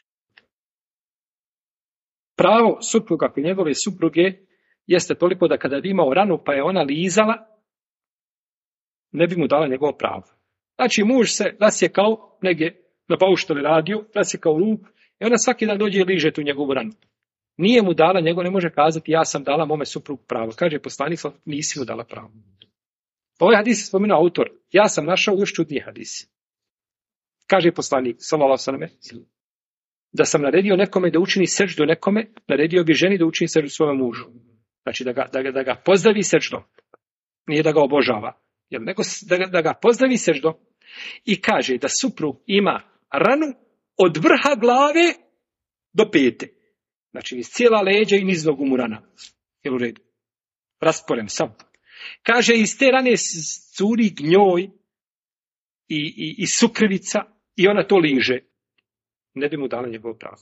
pravo supruga kod njegove supruge jeste toliko da kada bi imao ranu pa je ona lizala, ne bi mu dala njegovo pravo. Znači muž se rasjekao negdje na bauštoli radio, rasjekao ruku i ona svaki dan dođe i liže tu njegovu ranu. Nije mu dala, njegov ne može kazati ja sam dala mome suprugu pravo. Kaže poslanik, nisi mu dala pravo. Ovaj hadis je spomenuo autor. Ja sam našao još čudnije hadise. Kaže poslanik, sallallahu alejhi ve sellem, da sam naredio nekome da učini seždu nekome, naredio bi ženi da učini seždu svome mužu. Znači da ga pozdravi seždom. Nije da ga obožava. Nego da ga pozdravi seždom. I kaže da suprug ima ranu od vrha glave do pete. Znači iz cijela leđa i niz nogu mu rana. Jel u redu? Rasporen sam. Kaže iz te rane curi gnjoj i sukrvica i ona to liže. Ne bi mu dala njegov pravo.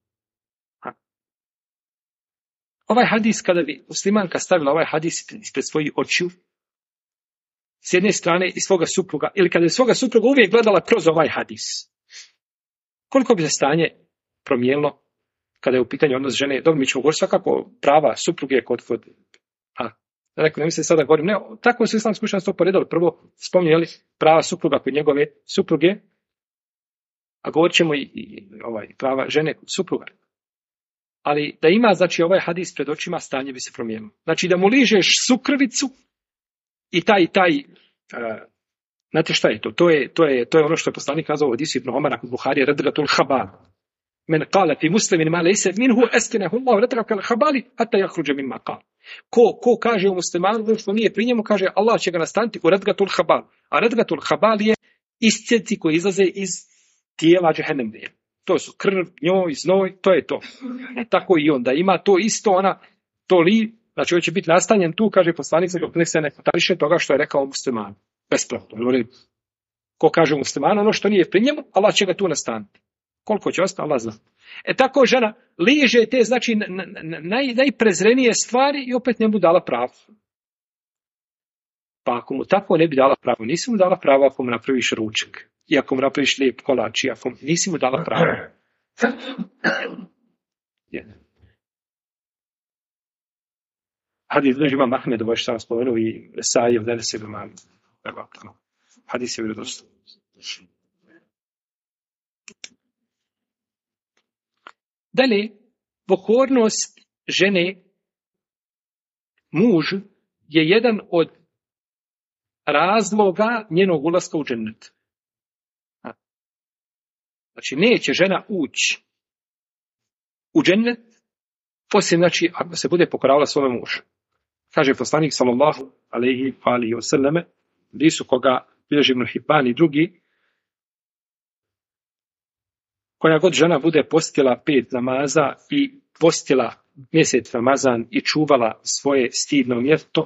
Ovaj hadis, kada bi muslimanka stavila ovaj hadis ispred svojih očiju, s jedne strane i svoga supruga, ili kada je svoga supruga uvijek gledala kroz ovaj hadis, koliko bi se stanje promijenilo kada je u pitanju odnos žene? Dobro, mi ćemo govoriti svakako prava supruge kod rekao, ne mislim sada govorim, ne, tako su islamski učenjaci to poredali. Prvo spominjali prava supruga kod njegove supruge, a govorit ćemo i prava žene kod supruga. Ali da ima, znači, ovaj hadis pred očima, stanje bi se promijenilo. Znači, da mu ližeš sukrvicu i taj znate šta je to? To je ono što je poslanik kazao u hadisu Ibn Omara kod Buharije, radgatul habal. Men qala fi muslimin ma laysa minhu askanahu Allah radgatul habali hatta yakhruja mimma qala. Ko kaže u muslimanu što nije pri njemu, kaže Allah će ga nastaniti u radgatul habal. A radgatul habal je isceci koji izlaze iz tijela džehennemlije. To su krv, gnjoj, znoj, to je to. Tako i on, da ima to isto, ona to li, znači on će biti nastanjen tu, kaže poslanik, dok ne se ne potariše toga što je rekao musliman. Besplatno. Ko kaže musliman, ono što nije pri njemu, Allah će ga tu nastaniti. Koliko će ostati, Allah zna. Tako žena liže te, znači, najprezrenije stvari i opet ne mu dala pravo. Pa ako mu tako ne bi dala pravo, nisi mu dala pravo ako mu napraviš ručak. I ako mu napraviš lijep kolač, nisi mu dala pravo. Hadis dođe imam Ahmed, ovo što sam spomenuo, i Sajev, da se imam. Hadis je vjerodostojno. Dalje, pokornost žene, muž, je jedan od razloga njenog ulaska u džennet. Znači, neće žena ući u džennet, osim, znači, ako se bude pokoravala svome mužu. Kaže poslanik, sallallahu alejhi wa sallame, hadisu koga bilježi Ibn Hibban i drugi, koja god žena bude postila 5 namaza i postila mjesec Ramazan i čuvala svoje stidno mjesto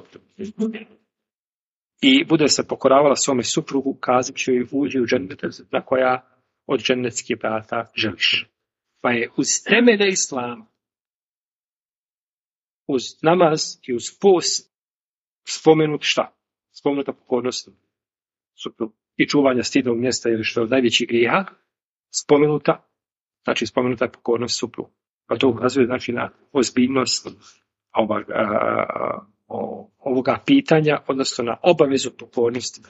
i bude se pokoravala svome suprugu, kazat će joj uđi u džennet na koja od džennetskih vrata želiš. Pa je uz temelje islama, uz namaz i uz post spomenut šta? Spomenuta pokornost suprugu i čuvanja stidnog mjesta, ili što je od najvećih grijeha, spomenuta je pokornost suprugu. Pa to ukazuje, znači, na ozbiljnost ovoga pitanja, odnosno na obavezu pokornosti.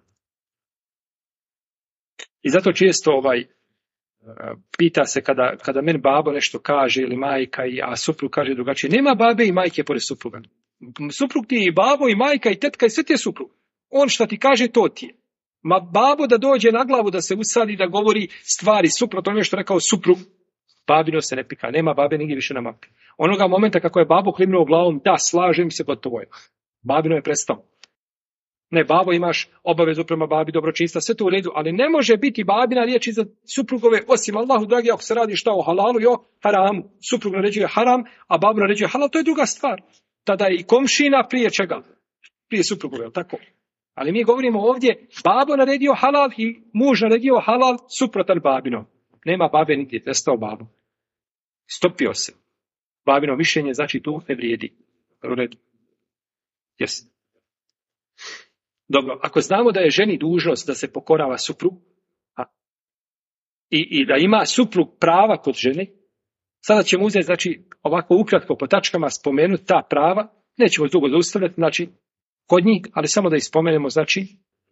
I zato često pita se kada meni babo nešto kaže ili majka, a suprug kaže drugačije. Nema babe i majke pored supruga. Suprug ti je i babo i majka i tetka i sve ti je suprug. On šta ti kaže, to ti je. Ma babo da dođe na glavu, da se usadi, da govori stvari suprotno onome što rekao suprug, babino se ne pika. Nema babe nigdje više na mapi. Onoga momenta kako je babo klimnuo glavom, da, slažem se, gotovo je. Babino je prestao. Ne, babo, imaš obavezu prema babi, dobročinstva, sve to u redu, ali ne može biti babina riječ iza suprugove, osim Allahu dragi, ako se radi šta o halalu i o haramu. Suprug naređuje haram, a babo naređuje halal, to je druga stvar. Tada je i komšina prije čega? Prije suprugove, tako? Ali mi govorimo ovdje, babo naredio halal i muž naredio halal suprotan babino. Nema babe nigdje, nestao babo. Stopio se. Babino mišljenje, znači tu ne vrijedi. U redu. Jesi. Dobro, ako znamo da je ženi dužnost da se pokorava suprug i da ima suprug prava kod žene, sada ćemo uzeti, znači, ovako ukratko po tačkama spomenuti ta prava, nećemo dugo zaustavljati, znači, kod njih, ali samo da ih spomenemo, znači,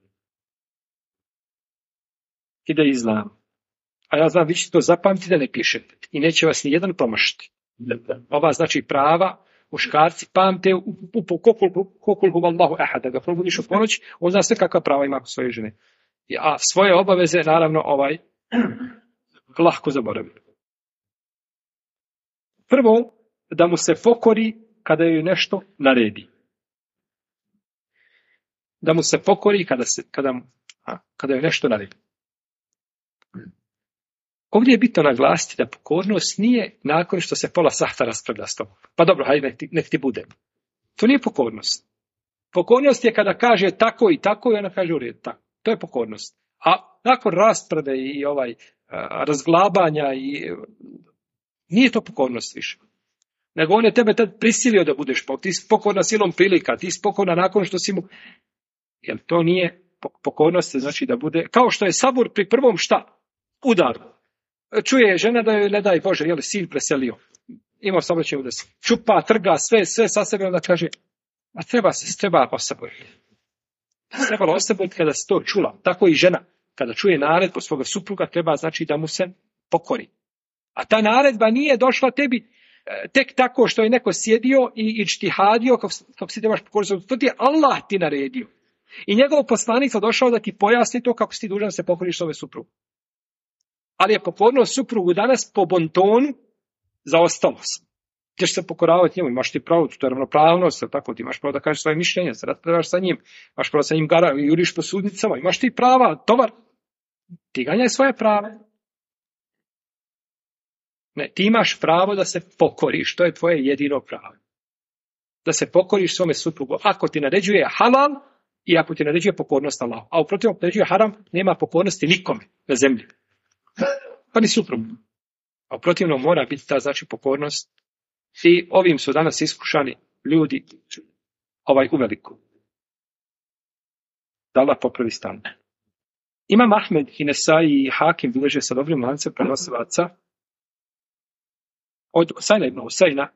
i da ih znam. A ja znam, vi ćete to zapamtiti da ne pišete i neće vas ni jedan promašiti. Ova, znači, prava, muškarci, pamte kokulhu vallahu ahad, da ga probudiš u ponoć, on zna sve kakva prava ima kod svoje žene. A svoje obaveze, naravno, lahko zaboravi. Prvo, da mu se pokori kada joj nešto naredi. Da mu se pokori kada joj nešto naredi. Ovdje je bitno naglasiti da pokornost nije nakon što se pola sahta raspravlja s tobom. Pa dobro, hajde, nek ti bude. To nije pokornost. Pokornost je kada kaže tako i tako i ona kaže u redu tako. To je pokornost. A nakon rasprave i razglabanja nije to pokornost više. Nego on je tebe tad prisilio da budeš pokorna. Ti si pokorna silom prilika, ti si pokorna nakon što si mu... Jer to nije pokornost, znači da bude... Kao što je sabur pri prvom šta? Udaru. Čuje žena da joj, ne daj Bože, je li sin preselio. Imao saobraćaj udes. Čupa, trga, sve sa sebe, onda kaže, a treba osaboriti. Trebalo osaboriti kada se to čula. Tako i žena, kada čuje naredbu svoga supruga, treba znači da mu se pokori. A ta naredba nije došla tebi tek tako što je neko sjedio i ičtihadio, kako si trebaš pokoriti. To ti je Allah ti naredio. I njegov poslanik je došao da ti pojasni to kako si ti dužan se pokoriš svome suprugu. Ali je pokornost suprugu danas po bontonu zaostalo se. Ćeš se pokoravati njemu, imaš ti pravo, to je ravnopravnost, tako ti imaš pravo da kažeš svoje mišljenje, se raspravljaš sa njim, imaš pravo sa njim juriš po sudnicama, imaš ti prava, tovar. Ti ganjaj svoje prave. Ne, ti imaš pravo da se pokoriš, to je tvoje jedino pravo. Da se pokoriš svome suprugu. Ako ti naređuje halal i ako ti naređuje pokornost Allahu. A u protivnom naređuje haram, nema pokornosti nikome na zemlji. Pa ni suprugu. A u protivnom mora biti ta znači pokornost. I ovim su danas iskušani ljudi uveliko. Da Allah popravi stan. Imam Ahmed i Nesai i Hakim bilježe sa dobrim lancem prenosilaca od Husajna ibn Husajna,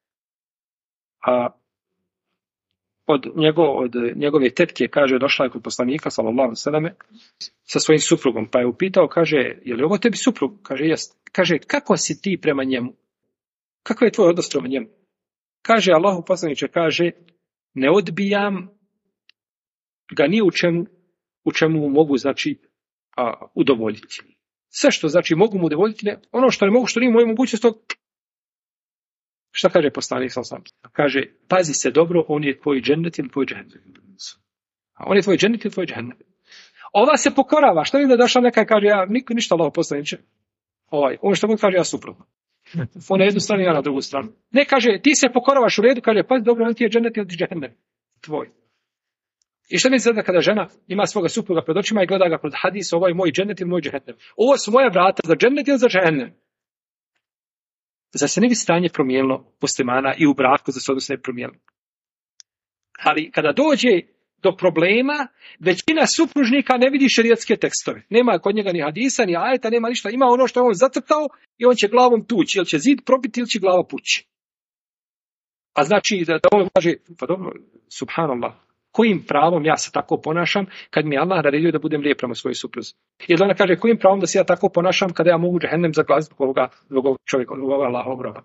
a od njegove tetke, kaže, došla je kod poslanika, sallallahu alejhi ve selleme, sa svojim suprugom, pa je upitao, kaže, je li ovo tebi suprug? Kaže, jest. Kaže, kako si ti prema njemu? Kakav je tvoj odnos prema njemu? Kaže, Allahu poslaniče, kaže, ne odbijam ga ni u čemu mogu, znači, udovoljiti. Sve što, znači, mogu mu udovoljiti, ne, ono što ne mogu, što nije moje mogućnost, šta kaže poslanik sam? Kaže, pazi se dobro, on je tvoj džennet ili tvoj džehennem. On je tvoj džennet ili tvoj džehennem. Ova se pokorava. Šta vidim da došla neka kaže, ja ništa Allahu poslaniče. On što god kaže, ja suprotno. On na jednu stranu, ja na drugu stranu. Ne kaže, ti se pokoravaš u redu, kaže, pazi dobro, on ti je džennet ili džehennem. Tvoj. I šta mi se da kada žena ima svoga supruga pred očima i gleda ga pred hadis, ovo je moj džennet ili moj džehennem. Ovo su moja vrata za džennet ili za džehennem. Zar se ne bi stanje promijenilo muslimana i u braku, zar se odnos ne bi promijenilo? Ali kada dođe do problema, većina supružnika ne vidi šerijatske tekstove. Nema kod njega ni hadisa, ni ajeta, nema ništa. Ima ono što je on zacrtao i on će glavom tući. Ili će zid probiti ili će glava pući. A znači da on kaže, pa dobro, subhanallah, kojim pravom ja se tako ponašam kad mi Allah naredio da budem lijep prema svojoj supruzi? Ili ona kaže, kojim pravom da se ja tako ponašam kada ja mogu džehennem zaglaziti zbog ovog čovjeka, zbog ovoga Allahovog roba?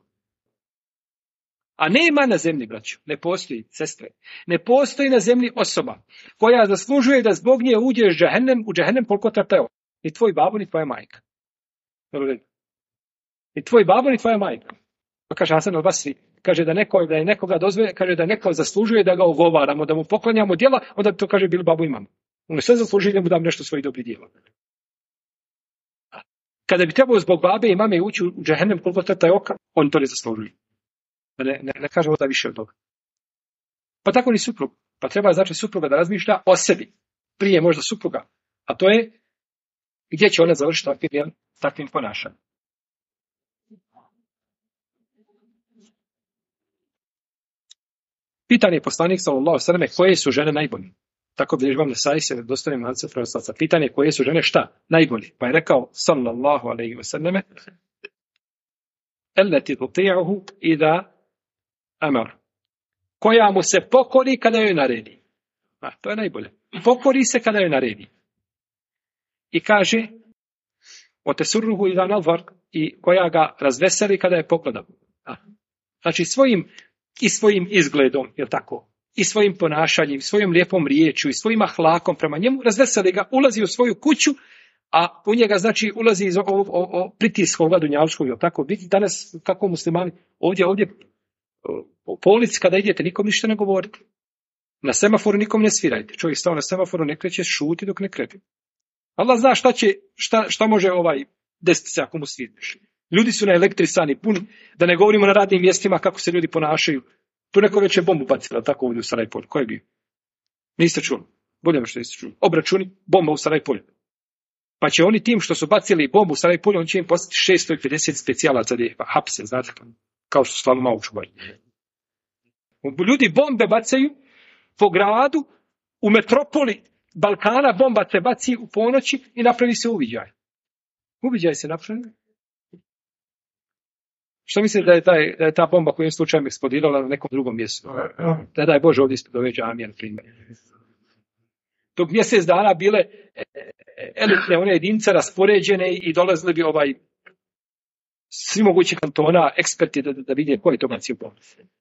A nema na zemlji, braćo, ne postoji, sestre, ne postoji na zemlji osoba koja zaslužuje da zbog nje uđeš u džehennem koliko trpeo. Ni tvoj babo, ni tvoja majka. Ni tvoj babo, ni tvoja majka. Pa kaže Hasan al-Basri, kaže da je nekoga dozvolje, kaže da neko zaslužuje da ga ogovaramo, da mu poklanjamo djela, onda to kaže bili babo i mama. On je sve zaslužuje da mu dam nešto svojih dobrih djela. Kada bi trebalo zbog babe i mame ući u džehennem koliko trta oka, on to ne zaslužuje. Ne kažemo da više od toga. Pa tako ni suprug. Pa treba znači supruga da razmišlja o sebi. Prije možda supruga. A to je gdje će ona završiti takvim ponašanjem. Pitan je poslanik sallallahu alejhi ve selleme koje su žene najbolje. Tako bilježi Imam Nesai se dostavljen lanac prenosilaca. Pitanje koje su žene šta? Najbolje. Pa je rekao sallallahu alejhi ve selleme allati tuti'uhu idha amar. Koja mu se pokori kada joj naredi. To je najbolje. Pokori se kada joj naredi. I kaže otesurruhu idha nazar, i koja ga razveseli kada je pogleda. Znači svojim izgledom, je tako? I svojim ponašanjem, svojom lijepom riječju i svojim ahlakom prema njemu, razveseli ga, ulazi u svoju kuću, a u njega znači ulazi iz pritiska ovoga dunjalučkog, jel tako? Vidite danas kako muslimani, ovdje po ulici kada idete, nikom ništa ne govorite. Na semaforu nikom ne svirajte. Čovjek stao na semaforu, ne kreće, šuti dok ne krene. Allah zna šta može desiti se ako mu sviđeš. Ljudi su naelektrisani, puni, da ne govorimo na radnim mjestima kako se ljudi ponašaju. Tu neko već je bombu bacila, tako ovdje u Sarajpolju. Ko je bio? Niste čuli. Bolje me što niste čuli. Obračuni, bomba u Sarajpolju. Pa će oni tim što su bacili bombu u Sarajpolju, on će im postati 650 specijalaca da hapse, znate, kao što su Slavu Mau čuvali. Ljudi bombe bacaju po gradu, u metropoli Balkana bomba se baci u ponoći i napravi se uviđaj. Uviđaj se napravi. Što mislite da je ta bomba kojim slučajem eksplodirala na nekom drugom mjestu? Da daj Bože ovdje ispred ove džamije, na primjer. Dok mjesec dana bile elitne one jedinice raspoređene i dolazili bi svi mogući kantona, eksperti da vide ko je to bacio bombu.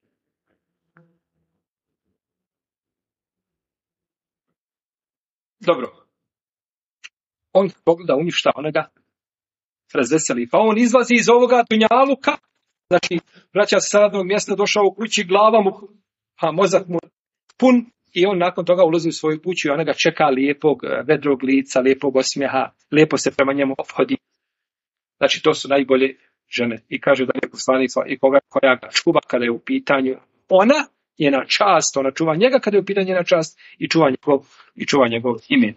Dobro. On pogleda, uništa onoga, razveseli. Pa on izlazi iz ovoga dunjaluka, znači vraća se sa radnog mjesta, došao u kući, glava mu, mozak mu pun i on nakon toga ulazi u svoju kuću i ona ga čeka lijepog, vedrog lica, lijepog osmijeha, lijepo se prema njemu ophodi. Znači to su najbolje žene. I kaže da je poslanik i koja ga čuva kada je u pitanju ona, njena čast, ona čuva njega kada je u pitanju njena čast i čuva njegov ime.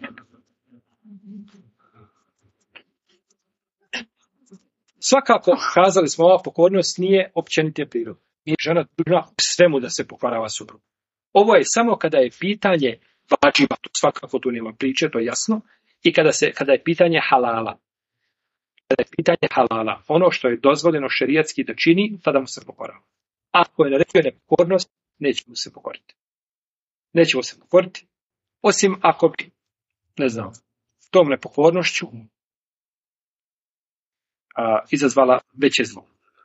Svakako, kazali smo, ova pokornost nije općenite prirode. Nije žena dužna svemu da se pokorava suprugu. Ovo je samo kada je pitanje vadžiba, svakako tu nema priče, to je jasno, i kada je pitanje halala. Kada je pitanje halala, ono što je dozvoljeno šerijatski da čini, tada mu se pokorava. Ako je naredio nepokornost, nećemo se pokoriti. Nećemo se pokoriti, osim ako bi, tom nepokornošću izazvala veće zlo.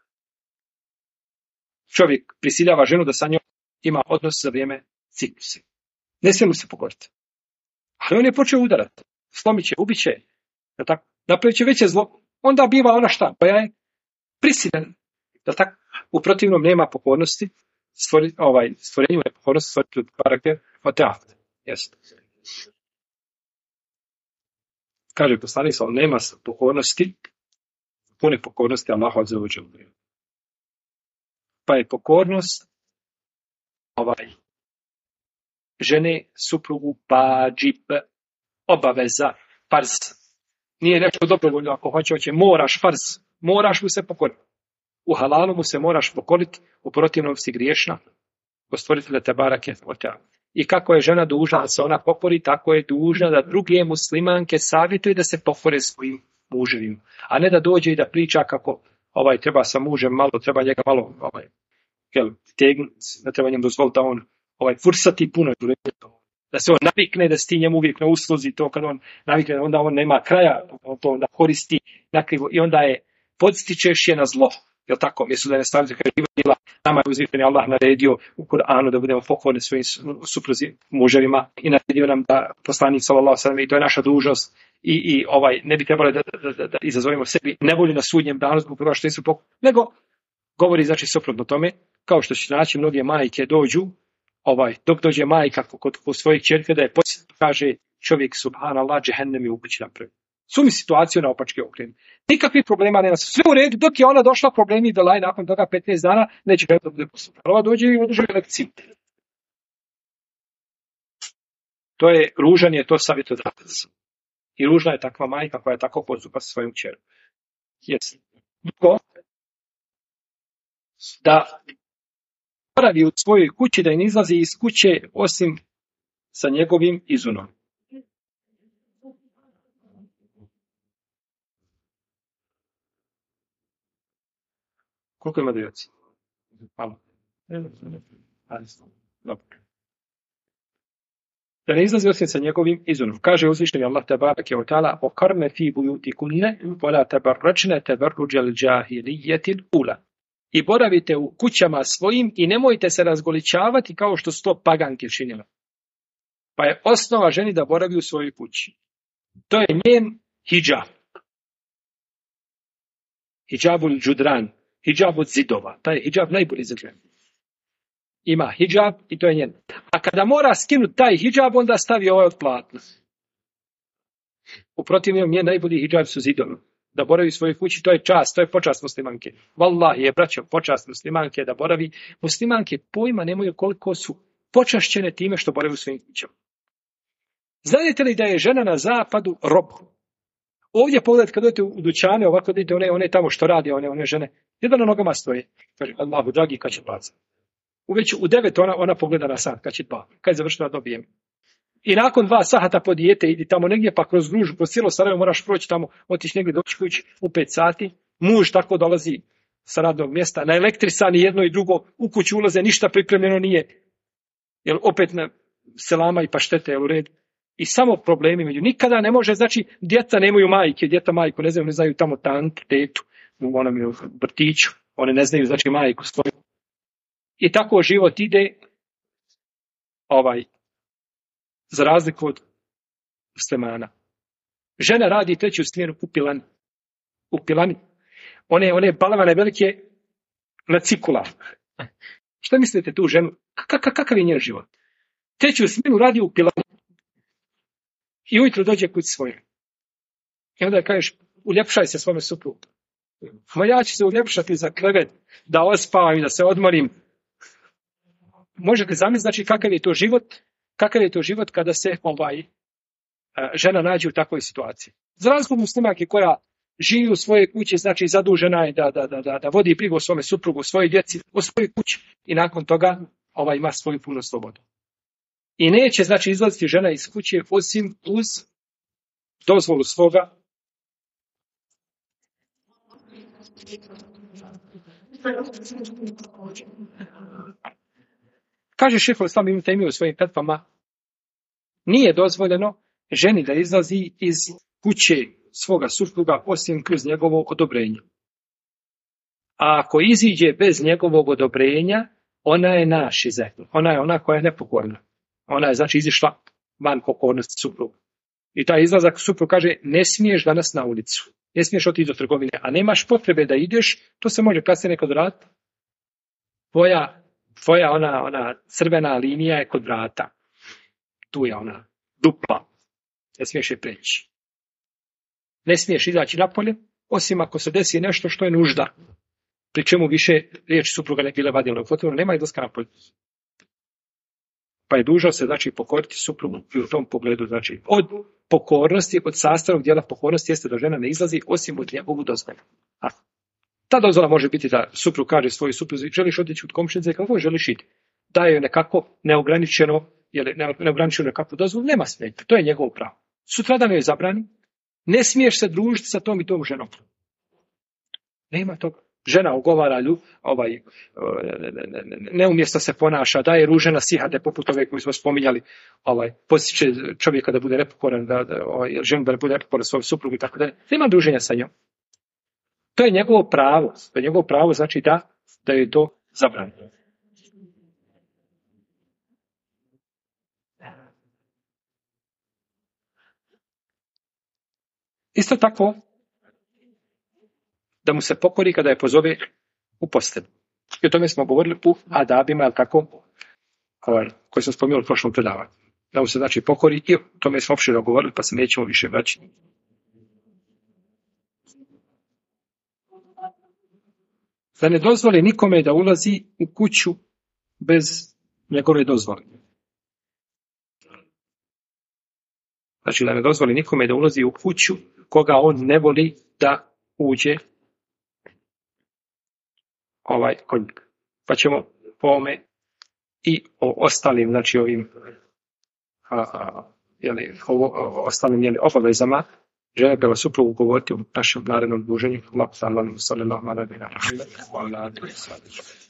Čovjek prisiljava ženu da sa njom ima odnos za vrijeme ciklusa. Ne smije mu se pokoriti. Ali on je počeo udarati. Slomit će, ubit će, napravit će veće zlo. Onda biva ona šta? Koja je prisiljena. U protivnom nema pokornosti. Stvorenju je pokornosti stvoriti od karakter od teatr. Jeste. Kaže poslanik, nema pokornosti, pune pokornosti Allahu azza wa dželle. Pa je pokornost žene suprugu vadžib, obaveza, farz. Nije nešto dobrovoljno, ako hoće, moraš farz, moraš mu se pokoriti. U halalu mu se moraš pokoriti, u protivnom si griješna, kod stvoritelja te barake. I kako je žena dužna da se ona pokori, tako je dužna da druge muslimanke savjetuje da se pokore svojim muževima. A ne da dođe i da priča kako treba sa mužem malo, treba njega malo tegnuti, ne treba njemu dozvoliti da on fursati puno. Da se on navikne, da si ti njemu uvijek na usluzi, to kad on navikne, onda on nema kraja, on to onda koristi nakrivo i onda je podstičeš je na zlo. Jel tako? Mjesto da ne stavite kada nama je uzvišeni Allah naredio u Kur'anu da budemo pokorni svojim supruzi muževima i naredio nam da poslanik sallallahu alejhi ve sellem, i to je naša dužnost i ne bi trebalo da izazovemo sebi nevolju na sudnjem danu zbog toga što nisu pokorni, nego govori znači suprotno tome, kao što će naći mnoge majke dođu, dok dođe majka kod svojih ćerke da je kaže čovjek subhanallah džehennem je u kući napravi. Sumi situaciju na opačke okrenu. Nikakvih problema nema. Sve u redu, dok je ona došla problemi belaj nakon toga 15 dana, neće da bude postupno. Ova dođe i održuje lekciju. To je ružan, je to savjetodavac. I ružna je takva majka koja je tako postupa sa svojom kćerom. Jesi. Drugo, da boravi u svojoj kući, da ne izlazi iz kuće osim sa njegovim izunom. Koliko ima djeci? Malo. Da ne izlazi osim sa njegovim izunom. Kaže uzvišeni Allah tebareke ve taala: "Okarne fi buyutikunne wa la tabarrajna tabarrujal jahilijetil ula." I boravite u kućama svojim i nemojte se razgoličavati kao što su to paganke činile. Pa je osnova ženi da boravi u svojoj kući. To je njen hidžab. Hidžabul džudran, hidžab od zidova. Taj hidžab najbolji za ženu. Ima hidžab i to je njen. A kada mora skinuti taj hidžab, onda stavi ovaj od platna. U protivnom, njen najbolji hidžab su zidovi. Da boravi u svojoj kući, to je čast, to je počast muslimanke. Wallahi je, braćo, počast muslimanke da boravi. Muslimanke pojma nemaju koliko su počašćene time što boravi u svojim kućama. Znate li da je žena na zapadu rob? Ovdje pogledajte kad odete u dućane, ovako vidite one tamo što radi, one žene. Jedno na nogama stoje. Kaže, Allahu dragi, kad će placa? Već u 9 ona pogleda na sat, kad će 2. Kad je završila dobijem. I nakon 2 sata po dijete, idi tamo negdje, pa kroz Gružu, kroz cijelo Sarajevo moraš proći tamo, otići negdje doći kući u 5 sati. Muž tako dolazi sa radnog mjesta, na elektrisan i jedno i drugo, u kuću ulaze, ništa pripremljeno nije. Jer opet selama i paštete je u redu. I samo problemi među. Nikada ne može, znači, djeca nemaju majke, djeca majku, ne znaju tamo tantu, tetu, u onom vrtiću, one ne znaju, znači, majku svoju. I tako život ide, za razliku od muslimana. Žena radi 3. smjenu u pilani. One balavane velike na cikula. Šta mislite tu ženu? Kakav je njen život? 3. smjenu radi u pilani. I ujutro dođe kući svoje. I onda kažeš, uljepšaj se svome suprugu. Ma ja ću se uljepšati za krevet, da ospavam i da se odmorim. Možete zamisliti, znači, kakav je to život? Kakav je to život kada se žena nađe u takvoj situaciji? Za razliku muslimanke koja živi u svojoj kući, znači zadužena je da vodi brigu o svome suprugu, o svojoj djeci, o svojoj kući i nakon toga ima svoju punu slobodu. I neće, znači, izlaziti žena iz kuće osim uz dozvolu svoga kaže šejhul islam ibn Tejmija u svojim fetvama, nije dozvoljeno ženi da izlazi iz kuće svoga supruga osim kroz njegovo odobrenje. A ako iziđe bez njegovog odobrenja, ona je našize. Ona je ona koja je nepokorna. Ona je, znači, izišla van pokornosti supruga. I taj izlazak suprug kaže, ne smiješ danas na ulicu. Ne smiješ otići do trgovine. A nemaš potrebe da ideš, to se može kasnije nekad raditi. Tvoja ona crvena linija je kod vrata. Tu je ona dupla. Ne smiješ je preći. Ne smiješ izaći napolje, osim ako se desi nešto što je nužda. Pri čemu više riječi supruga ne bile vadile u fotovu, nema izlaska napolje. Pa je dužno se, znači, pokoriti suprugu u tom pogledu. Znači, od pokornosti, od sastavnog dijela pokornosti jeste da žena ne izlazi osim od njegovu dozvolu. Ta dozvola može biti da suprug kaže svojoj supruzi, želiš otići od komšinice, kako želiš iti. Daje joj nekako neograničeno nekakvu dozvolu, nema smetnje. To je njegovo pravo. Sutradan joj zabrani, ne smiješ se družiti sa tom i tom ženom. Nema toga. Žena ogovara neumjesto se ponaša, daje ruže nasihate poput ove koji smo spominjali, posjeće čovjeka da bude nepokoran, ženu da ne bude nepokoran svojom suprugu i tako dalje. Nema druženja sa njom. To je njegovo pravo. To je njegovo pravo, znači da je to zabranjeno. Isto tako, da mu se pokori kada je pozove u postelju. I o tome smo govorili u adabima, ali tako, koji smo spominjali u prošlom predavanju. Da mu se, znači, pokori i o tome smo opširno govorili, pa se nećemo više vraćati. Da ne dozvoli nikome da ulazi u kuću bez njegove dozvole. Znači, da ne dozvoli nikome da ulazi u kuću koga on ne voli da uđe kod njega. Pa ćemo po ovome i o ostalim, znači ovim ostalim obavezama žele prema suprugu govoriti u našem narednom druženju. Allah sallallahu alejhi ve sellem.